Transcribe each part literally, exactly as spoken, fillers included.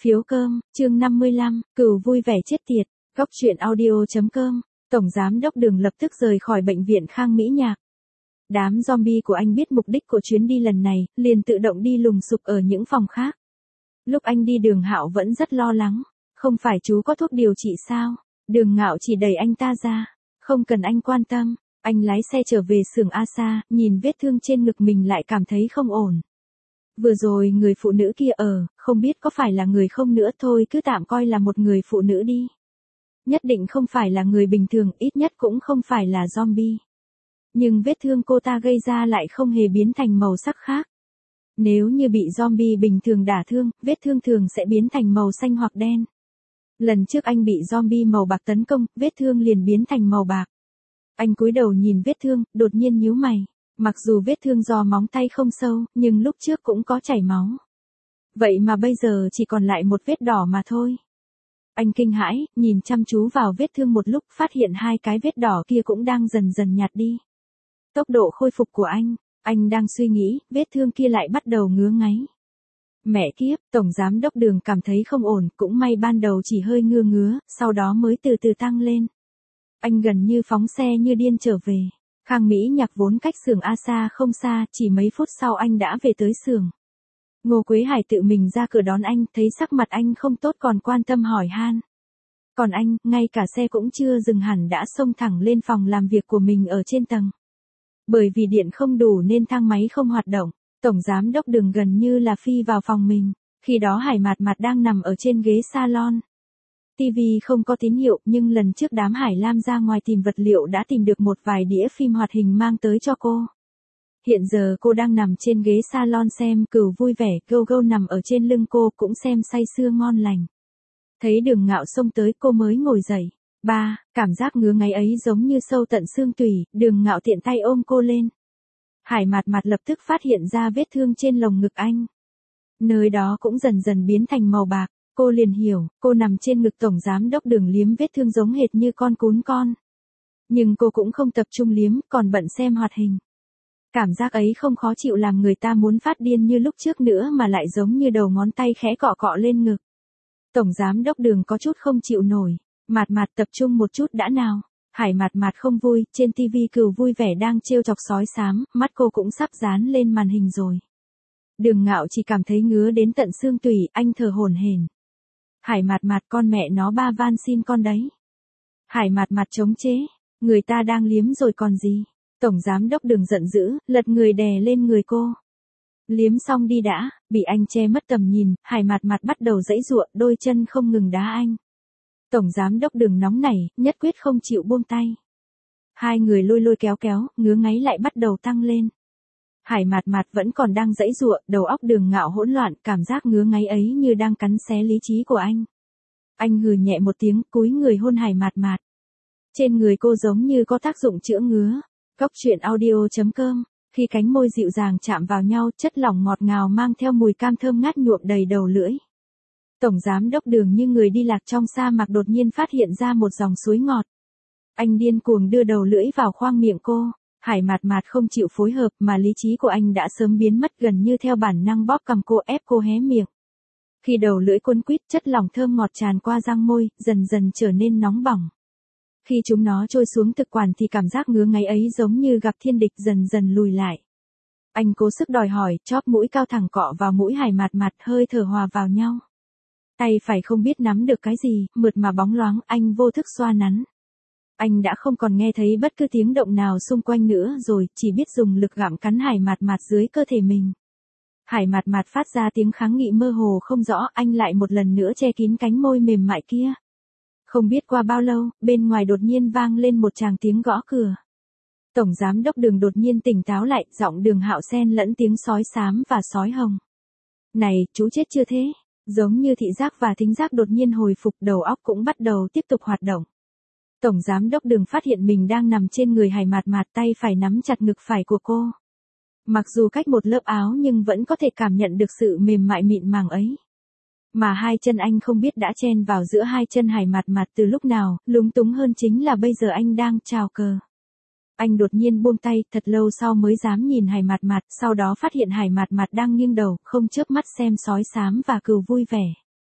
Phiếu cơm, chương năm mươi lăm, Cừu vui vẻ chết tiệt, góc truyện audio.com, Tổng Giám đốc Đường lập tức rời khỏi bệnh viện Khang Mỹ Nhạc. Đám zombie của anh biết mục đích của chuyến đi lần này, liền tự động đi lùng sục ở những phòng khác. Lúc anh đi Đường Hạo vẫn rất lo lắng, không phải chú có thuốc điều trị sao? Đường Ngạo chỉ đẩy anh ta ra, không cần anh quan tâm. Anh lái xe trở về xưởng A Sa, nhìn vết thương trên ngực mình lại cảm thấy không ổn. Vừa rồi người phụ nữ kia ở, không biết có phải là người không nữa thôi, cứ tạm coi là một người phụ nữ đi. Nhất định không phải là người bình thường, ít nhất cũng không phải là zombie. Nhưng vết thương cô ta gây ra lại không hề biến thành màu sắc khác. Nếu như bị zombie bình thường đả thương, vết thương thường sẽ biến thành màu xanh hoặc đen. Lần trước anh bị zombie màu bạc tấn công, vết thương liền biến thành màu bạc. Anh cúi đầu nhìn vết thương, đột nhiên nhíu mày. Mặc dù vết thương do móng tay không sâu, nhưng lúc trước cũng có chảy máu. Vậy mà bây giờ chỉ còn lại một vết đỏ mà thôi. Anh kinh hãi, nhìn chăm chú vào vết thương một lúc, phát hiện hai cái vết đỏ kia cũng đang dần dần nhạt đi. Tốc độ khôi phục của anh, anh đang suy nghĩ, vết thương kia lại bắt đầu ngứa ngáy. Mẹ kiếp, Tổng Giám đốc Đường cảm thấy không ổn, cũng may ban đầu chỉ hơi ngứa ngứa, sau đó mới từ từ tăng lên. Anh gần như phóng xe như điên trở về. Khang Mỹ Nhạc vốn cách xưởng A Sa không xa, chỉ mấy phút sau anh đã về tới xưởng. Ngô Quế Hải tự mình ra cửa đón anh, thấy sắc mặt anh không tốt còn quan tâm hỏi han. Còn anh, ngay cả xe cũng chưa dừng hẳn đã xông thẳng lên phòng làm việc của mình ở trên tầng. Bởi vì điện không đủ nên thang máy không hoạt động, Tổng Giám đốc Đường gần như là phi vào phòng mình. Khi đó Hải Mạt Mạt đang nằm ở trên ghế salon. ti vi không có tín hiệu, nhưng lần trước đám Hải Lam ra ngoài tìm vật liệu đã tìm được một vài đĩa phim hoạt hình mang tới cho cô. Hiện giờ cô đang nằm trên ghế salon xem Cừu vui vẻ, Gâu Gâu nằm ở trên lưng cô cũng xem say sưa ngon lành. Thấy Đường Ngạo xông tới cô mới ngồi dậy. Ba, cảm giác ngứa ngáy ấy giống như sâu tận xương tủy, Đường Ngạo tiện tay ôm cô lên. Hải Mạt Mạt lập tức phát hiện ra vết thương trên lồng ngực anh. Nơi đó cũng dần dần biến thành màu bạc. Cô liền hiểu, cô nằm trên ngực Tổng Giám đốc Đường liếm vết thương giống hệt như con cún con. Nhưng cô cũng không tập trung liếm, còn bận xem hoạt hình. Cảm giác ấy không khó chịu làm người ta muốn phát điên như lúc trước nữa mà lại giống như đầu ngón tay khẽ cọ cọ lên ngực. Tổng Giám đốc Đường có chút không chịu nổi. Mạt Mạt tập trung một chút đã nào. Hải Mạt Mạt không vui, trên ti vi Cừu vui vẻ đang trêu chọc sói xám, mắt cô cũng sắp dán lên màn hình rồi. Đường Ngạo chỉ cảm thấy ngứa đến tận xương tủy, anh thở hổn hển. Hải Mạt Mạt, con mẹ nó ba van xin con đấy. Hải Mạt Mạt chống chế, người ta đang liếm rồi còn gì. Tổng Giám đốc Đường giận dữ, lật người đè lên người cô. Liếm xong đi đã, bị anh che mất tầm nhìn, Hải Mạt Mạt bắt đầu giãy giụa, đôi chân không ngừng đá anh. Tổng Giám đốc Đường nóng nảy, nhất quyết không chịu buông tay. Hai người lôi lôi kéo kéo, ngứa ngáy lại bắt đầu tăng lên. Hải Mạt Mạt vẫn còn đang giãy giụa, đầu óc Đường Ngạo hỗn loạn, cảm giác ngứa ngáy ấy như đang cắn xé lý trí của anh. Anh hừ nhẹ một tiếng, cúi người hôn Hải Mạt Mạt. Trên người cô giống như có tác dụng chữa ngứa. Góc truyện audio.com, khi cánh môi dịu dàng chạm vào nhau, chất lỏng ngọt ngào mang theo mùi cam thơm ngát nhuộm đầy đầu lưỡi. Tổng Giám đốc Đường như người đi lạc trong sa mạc đột nhiên phát hiện ra một dòng suối ngọt. Anh điên cuồng đưa đầu lưỡi vào khoang miệng cô. Hải Mạt Mạt không chịu phối hợp mà lý trí của anh đã sớm biến mất, gần như theo bản năng bóp cằm cô, ép cô hé miệng. Khi đầu lưỡi cuốn quýt, chất lỏng thơm ngọt tràn qua răng môi, dần dần trở nên nóng bỏng. Khi chúng nó trôi xuống thực quản thì cảm giác ngứa ngáy ấy giống như gặp thiên địch dần dần lùi lại. Anh cố sức đòi hỏi, chóp mũi cao thẳng cọ vào mũi Hải Mạt Mạt, hơi thở hòa vào nhau. Tay phải không biết nắm được cái gì, mượt mà bóng loáng, anh vô thức xoa nắn. Anh đã không còn nghe thấy bất cứ tiếng động nào xung quanh nữa rồi, chỉ biết dùng lực gặm cắn Hải Mạt Mạt dưới cơ thể mình. Hải Mạt Mạt phát ra tiếng kháng nghị mơ hồ không rõ, anh lại một lần nữa che kín cánh môi mềm mại kia. Không biết qua bao lâu, bên ngoài đột nhiên vang lên một tràng tiếng gõ cửa. Tổng Giám đốc Đường đột nhiên tỉnh táo lại, giọng Đường Hạo xen lẫn tiếng sói xám và sói hồng. Này, chú chết chưa thế? Giống như thị giác và thính giác đột nhiên hồi phục, đầu óc cũng bắt đầu tiếp tục hoạt động. Tổng Giám đốc Đường phát hiện mình đang nằm trên người Hải Mạt Mạt, tay phải nắm chặt ngực phải của cô. Mặc dù cách một lớp áo nhưng vẫn có thể cảm nhận được sự mềm mại mịn màng ấy. Mà hai chân anh không biết đã chen vào giữa hai chân Hải Mạt Mạt từ lúc nào, lúng túng hơn chính là bây giờ anh đang chào cờ. Anh đột nhiên buông tay, thật lâu sau mới dám nhìn Hải Mạt Mạt, sau đó phát hiện Hải Mạt Mạt đang nghiêng đầu, không chớp mắt xem sói xám và Cừu vui vẻ.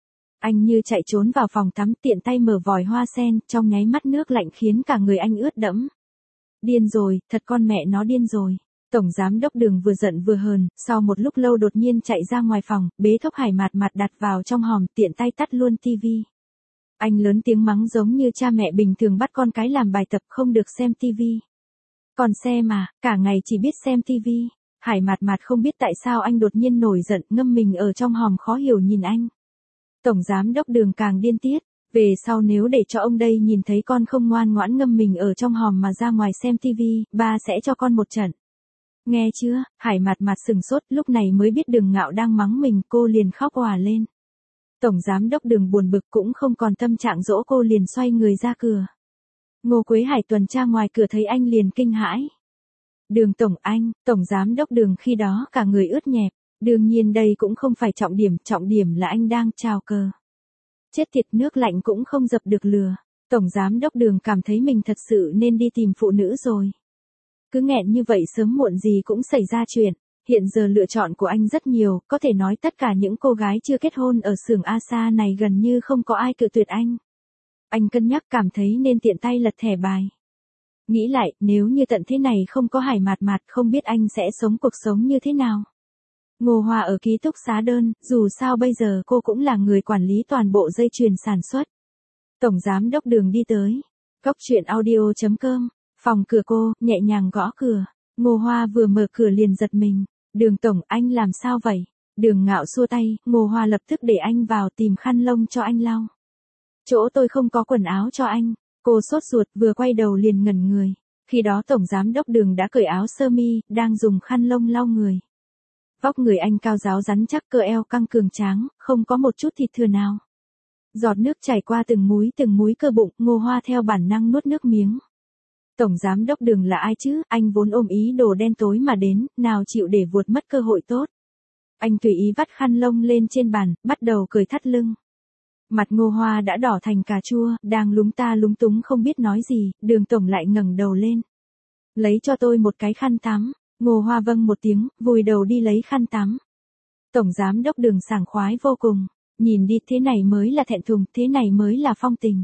Anh như chạy trốn vào phòng tắm, tiện tay mở vòi hoa sen, trong nháy mắt nước lạnh khiến cả người anh ướt đẫm. Điên rồi, thật con mẹ nó điên rồi. Tổng giám đốc Đường vừa giận vừa hờn, sau một lúc lâu đột nhiên chạy ra ngoài phòng, bế thốc Hải Mạt Mạt đặt vào trong hòm, tiện tay tắt luôn tivi. Anh lớn tiếng mắng giống như cha mẹ bình thường bắt con cái làm bài tập không được xem tivi. Còn xem mà, cả ngày chỉ biết xem tivi. Hải Mạt Mạt không biết tại sao anh đột nhiên nổi giận, ngâm mình ở trong hòm khó hiểu nhìn anh. Tổng giám đốc Đường càng điên tiết, về sau nếu để cho ông đây nhìn thấy con không ngoan ngoãn ngâm mình ở trong hòm mà ra ngoài xem tivi, ba sẽ cho con một trận. Nghe chưa? Hải Mạt Mạt sừng sốt, lúc này mới biết Đường Ngạo đang mắng mình, cô liền khóc òa lên. Tổng giám đốc Đường buồn bực cũng không còn tâm trạng dỗ cô, liền xoay người ra cửa. Ngô Quế Hải tuần tra ngoài cửa thấy anh liền kinh hãi. Đường tổng anh, tổng giám đốc Đường khi đó cả người ướt nhẹp, đương nhiên đây cũng không phải trọng điểm, trọng điểm là anh đang chào cờ. Chết tiệt, nước lạnh cũng không dập được lửa. Tổng giám đốc Đường cảm thấy mình thật sự nên đi tìm phụ nữ rồi. Cứ nghẹn như vậy sớm muộn gì cũng xảy ra chuyện. Hiện giờ lựa chọn của anh rất nhiều, có thể nói tất cả những cô gái chưa kết hôn ở xưởng a ét a này gần như không có ai cự tuyệt anh. Anh cân nhắc cảm thấy nên tiện tay lật thẻ bài. Nghĩ lại, nếu như tận thế này không có Hải Mạt Mạt, không biết anh sẽ sống cuộc sống như thế nào. Ngô Hoa ở ký túc xá đơn, dù sao bây giờ cô cũng là người quản lý toàn bộ dây chuyền sản xuất. Tổng giám đốc Đường đi tới. Góc truyện audio chấm com. Phòng cửa cô, nhẹ nhàng gõ cửa. Ngô Hoa vừa mở cửa liền giật mình. Đường tổng, anh làm sao vậy? Đường Ngạo xua tay, Ngô Hoa lập tức để anh vào tìm khăn lông cho anh lau. Chỗ tôi không có quần áo cho anh. Cô sốt ruột, vừa quay đầu liền ngẩn người. Khi đó tổng giám đốc Đường đã cởi áo sơ mi, đang dùng khăn lông lau người. Vóc người anh cao ráo rắn chắc, cơ eo căng cường tráng, không có một chút thịt thừa nào. Giọt nước chảy qua từng múi từng múi cơ bụng, Ngô Hoa theo bản năng nuốt nước miếng. Tổng giám đốc Đường là ai chứ, anh vốn ôm ý đồ đen tối mà đến, nào chịu để vuột mất cơ hội tốt. Anh tùy ý vắt khăn lông lên trên bàn, bắt đầu cởi thắt lưng. Mặt Ngô Hoa đã đỏ thành cà chua, đang lúng ta lúng túng không biết nói gì, Đường tổng lại ngẩng đầu lên. Lấy cho tôi một cái khăn tắm. Ngô Hoa vâng một tiếng, vùi đầu đi lấy khăn tắm. Tổng giám đốc Đường sảng khoái vô cùng. Nhìn đi, thế này mới là thẹn thùng, thế này mới là phong tình.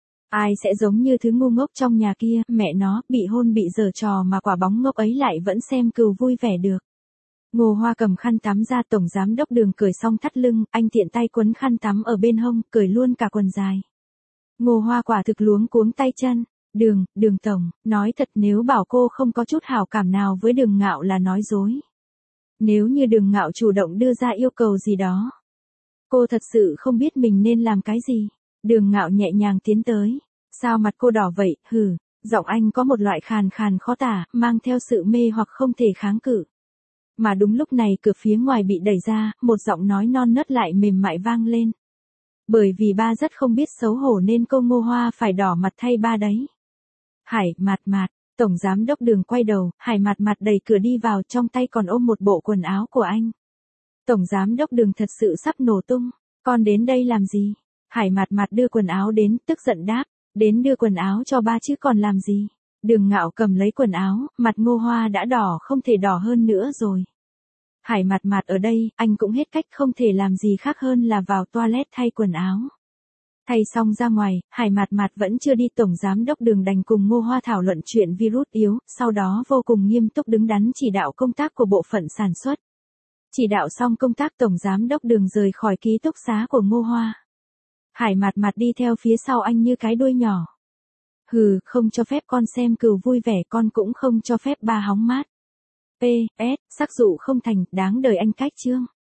Ai sẽ giống như thứ ngu ngốc trong nhà kia, mẹ nó, bị hôn bị giở trò mà quả bóng ngốc ấy lại vẫn xem cừu vui vẻ được. Ngô Hoa cầm khăn tắm ra, tổng giám đốc Đường cởi xong thắt lưng, anh tiện tay quấn khăn tắm ở bên hông, cởi luôn cả quần dài. Ngô Hoa quả thực luống cuống tay chân. Đường, Đường tổng, nói thật nếu bảo cô không có chút hảo cảm nào với Đường Ngạo là nói dối. Nếu như Đường Ngạo chủ động đưa ra yêu cầu gì đó, cô thật sự không biết mình nên làm cái gì. Đường Ngạo nhẹ nhàng tiến tới. Sao mặt cô đỏ vậy, hừ, giọng anh có một loại khàn khàn khó tả, mang theo sự mê hoặc không thể kháng cự. Mà đúng lúc này cửa phía ngoài bị đẩy ra, một giọng nói non nớt lại mềm mại vang lên. Bởi vì ba rất không biết xấu hổ nên cô Ngô Hoa phải đỏ mặt thay ba đấy. Hải Mạt Mạt, tổng giám đốc Đường quay đầu, Hải Mạt Mạt đẩy cửa đi vào, trong tay còn ôm một bộ quần áo của anh. Tổng giám đốc Đường thật sự sắp nổ tung, con đến đây làm gì? Hải Mạt Mạt đưa quần áo đến, tức giận đáp, đến đưa quần áo cho ba chứ còn làm gì? Đường Ngạo cầm lấy quần áo, mặt Ngô Hoa đã đỏ không thể đỏ hơn nữa rồi. Hải Mạt Mạt ở đây, anh cũng hết cách không thể làm gì khác hơn là vào toilet thay quần áo. Thay xong ra ngoài, Hải Mạt Mạt vẫn chưa đi, tổng giám đốc Đường đành cùng Ngô Hoa thảo luận chuyện virus yếu, sau đó vô cùng nghiêm túc đứng đắn chỉ đạo công tác của bộ phận sản xuất. Chỉ đạo xong công tác, tổng giám đốc Đường rời khỏi ký túc xá của Ngô Hoa. Hải Mạt Mạt đi theo phía sau anh như cái đuôi nhỏ. Hừ, không cho phép con xem cừu vui vẻ, con cũng không cho phép ba hóng mát. pê ét, sắc dụ không thành, đáng đời anh cách chương.